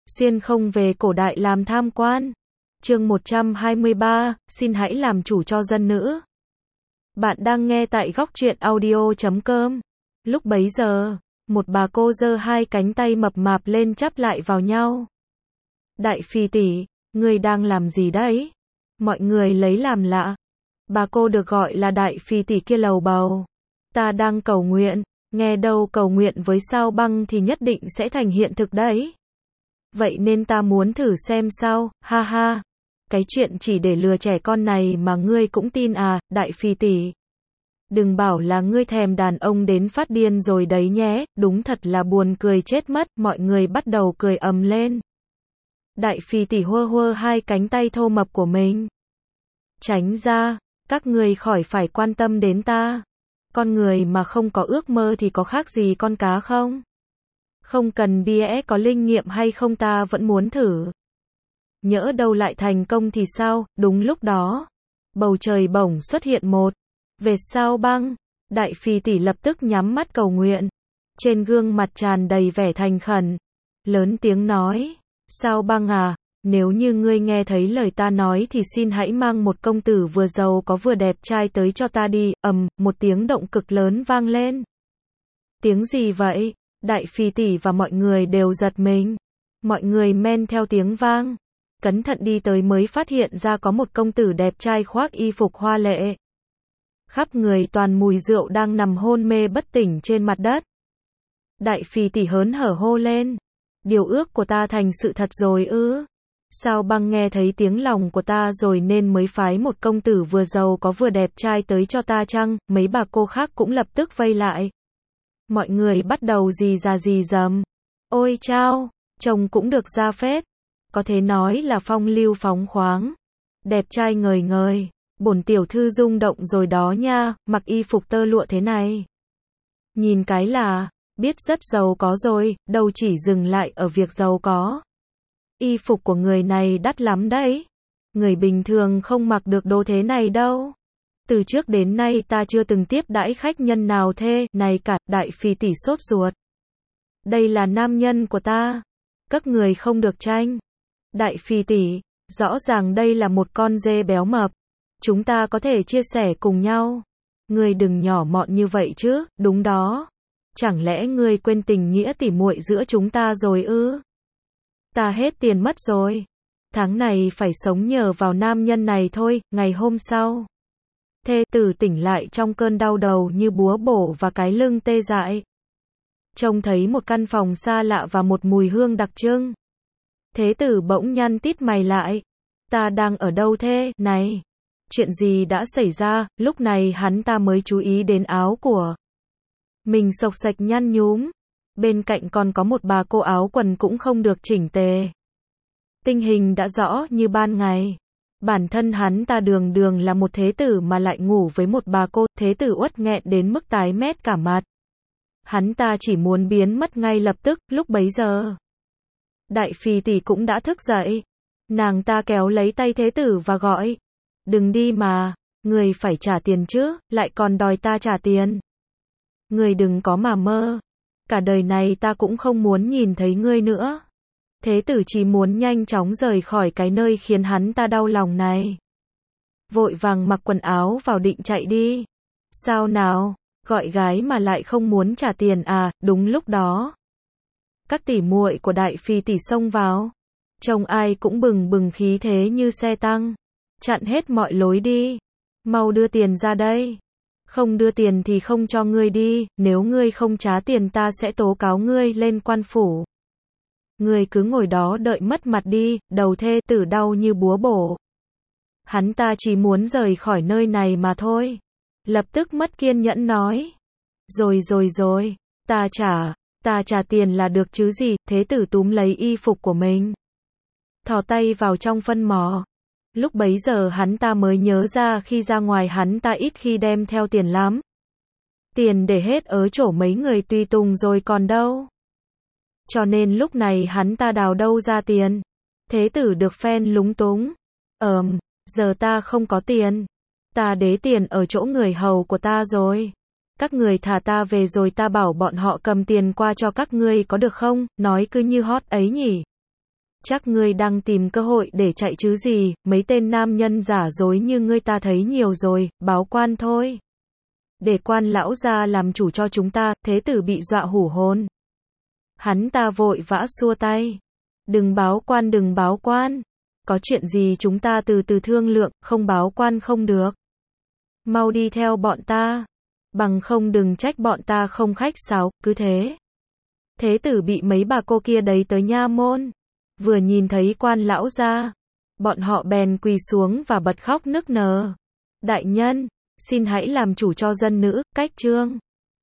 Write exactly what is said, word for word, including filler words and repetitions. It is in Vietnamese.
xuyên không về cổ đại làm tham quan. Chương một trăm hai mươi ba, xin hãy làm chủ cho dân nữ. Bạn đang nghe tại góc truyện audio chấm com. Lúc bấy giờ, một bà cô giơ hai cánh tay mập mạp lên chắp lại vào nhau. Đại phi tỷ, ngươi đang làm gì đấy? Mọi người lấy làm lạ. Bà cô được gọi là đại phi tỷ kia lầu bầu. Ta đang cầu nguyện, nghe đâu cầu nguyện với sao băng thì nhất định sẽ thành hiện thực đấy. Vậy nên ta muốn thử xem sao, ha ha. Cái chuyện chỉ để lừa trẻ con này mà ngươi cũng tin à, đại phi tỷ. Đừng bảo là ngươi thèm đàn ông đến phát điên rồi đấy nhé, đúng thật là buồn cười chết mất, mọi người bắt đầu cười ầm lên. Đại phi tỷ hơ hơ hai cánh tay thô mập của mình. Tránh ra, các ngươi khỏi phải quan tâm đến ta. Con người mà không có ước mơ thì có khác gì con cá không? Không cần bia có linh nghiệm hay không ta vẫn muốn thử. Nhỡ đâu lại thành công thì sao, đúng lúc đó. Bầu trời bỗng xuất hiện một vệt sao băng. Đại phi tỷ lập tức nhắm mắt cầu nguyện. Trên gương mặt tràn đầy vẻ thành khẩn. Lớn tiếng nói, sao băng à, nếu như ngươi nghe thấy lời ta nói thì xin hãy mang một công tử vừa giàu có vừa đẹp trai tới cho ta đi. Ầm, một tiếng động cực lớn vang lên. Tiếng gì vậy? Đại phi tỷ và mọi người đều giật mình. Mọi người men theo tiếng vang. Cẩn thận đi tới mới phát hiện ra có một công tử đẹp trai khoác y phục hoa lệ. Khắp người toàn mùi rượu đang nằm hôn mê bất tỉnh trên mặt đất. Đại phi tỷ hớn hở hô lên. Điều ước của ta thành sự thật rồi ư? Sao băng nghe thấy tiếng lòng của ta rồi nên mới phái một công tử vừa giàu có vừa đẹp trai tới cho ta chăng? Mấy bà cô khác cũng lập tức vây lại. Mọi người bắt đầu rì ra rì rầm. Ôi chao, chồng cũng được ra phết. Có thể nói là phong lưu phóng khoáng. Đẹp trai ngời ngời. Bổn tiểu thư rung động rồi đó nha, mặc y phục tơ lụa thế này. Nhìn cái là, biết rất giàu có rồi, đâu chỉ dừng lại ở việc giàu có. Y phục của người này đắt lắm đấy. Người bình thường không mặc được đồ thế này đâu. Từ trước đến nay ta chưa từng tiếp đãi khách nhân nào thế này cả, đại phi tỷ sốt ruột. Đây là nam nhân của ta. Các người không được tranh. Đại phi tỷ, rõ ràng đây là một con dê béo mập. Chúng ta có thể chia sẻ cùng nhau. Ngươi đừng nhỏ mọn như vậy chứ, đúng đó. Chẳng lẽ ngươi quên tình nghĩa tỉ muội giữa chúng ta rồi ư? Ta hết tiền mất rồi. Tháng này phải sống nhờ vào nam nhân này thôi. Ngày hôm sau, thê tử tỉnh lại trong cơn đau đầu như búa bổ và cái lưng tê dại. Trông thấy một căn phòng xa lạ và một mùi hương đặc trưng. Thế tử bỗng nhăn tít mày lại. Ta đang ở đâu thế, này? Chuyện gì đã xảy ra? Lúc này hắn ta mới chú ý đến áo của mình xộc xệch nhăn nhúm. Bên cạnh còn có một bà cô áo quần cũng không được chỉnh tề. Tình hình đã rõ như ban ngày. Bản thân hắn ta đường đường là một thế tử mà lại ngủ với một bà cô. Thế tử uất nghẹn đến mức tái mét cả mặt. Hắn ta chỉ muốn biến mất ngay lập tức. Lúc bấy giờ, đại phi tỷ cũng đã thức dậy. Nàng ta kéo lấy tay thế tử và gọi. Đừng đi mà, người phải trả tiền chứ, lại còn đòi ta trả tiền. Người đừng có mà mơ. Cả đời này ta cũng không muốn nhìn thấy ngươi nữa. Thế tử chỉ muốn nhanh chóng rời khỏi cái nơi khiến hắn ta đau lòng này. Vội vàng mặc quần áo vào định chạy đi. Sao nào, gọi gái mà lại không muốn trả tiền à? Đúng lúc đó, các tỷ muội của đại phi tỷ xông vào. Trông ai cũng bừng bừng khí thế như xe tăng. Chặn hết mọi lối đi. Mau đưa tiền ra đây. Không đưa tiền thì không cho ngươi đi, nếu ngươi không trả tiền ta sẽ tố cáo ngươi lên quan phủ. Ngươi cứ ngồi đó đợi mất mặt đi, đầu thê tử đau như búa bổ. Hắn ta chỉ muốn rời khỏi nơi này mà thôi. Lập tức mất kiên nhẫn nói. Rồi rồi rồi, ta trả, ta trả tiền là được chứ gì, thế tử túm lấy y phục của mình. Thò tay vào trong phân mỏ. Lúc bấy giờ hắn ta mới nhớ ra khi ra ngoài hắn ta ít khi đem theo tiền lắm. Tiền để hết ở chỗ mấy người tùy tùng rồi còn đâu. Cho nên lúc này hắn ta đào đâu ra tiền. Thế tử được phen lúng túng. Ờm, giờ ta không có tiền. Ta đế tiền ở chỗ người hầu của ta rồi. Các người thả ta về rồi ta bảo bọn họ cầm tiền qua cho các ngươi có được không? Nói cứ như hót ấy nhỉ. Chắc ngươi đang tìm cơ hội để chạy chứ gì, mấy tên nam nhân giả dối như ngươi ta thấy nhiều rồi, báo quan thôi. Để quan lão ra làm chủ cho chúng ta, thế tử bị dọa hủ hồn. Hắn ta vội vã xua tay. Đừng báo quan đừng báo quan. Có chuyện gì chúng ta từ từ thương lượng, không báo quan không được. Mau đi theo bọn ta. Bằng không đừng trách bọn ta không khách sáo, cứ thế. Thế tử bị mấy bà cô kia đấy tới nha môn. Vừa nhìn thấy quan lão ra, bọn họ bèn quỳ xuống và bật khóc nức nở. Đại nhân, xin hãy làm chủ cho dân nữ, cách chương.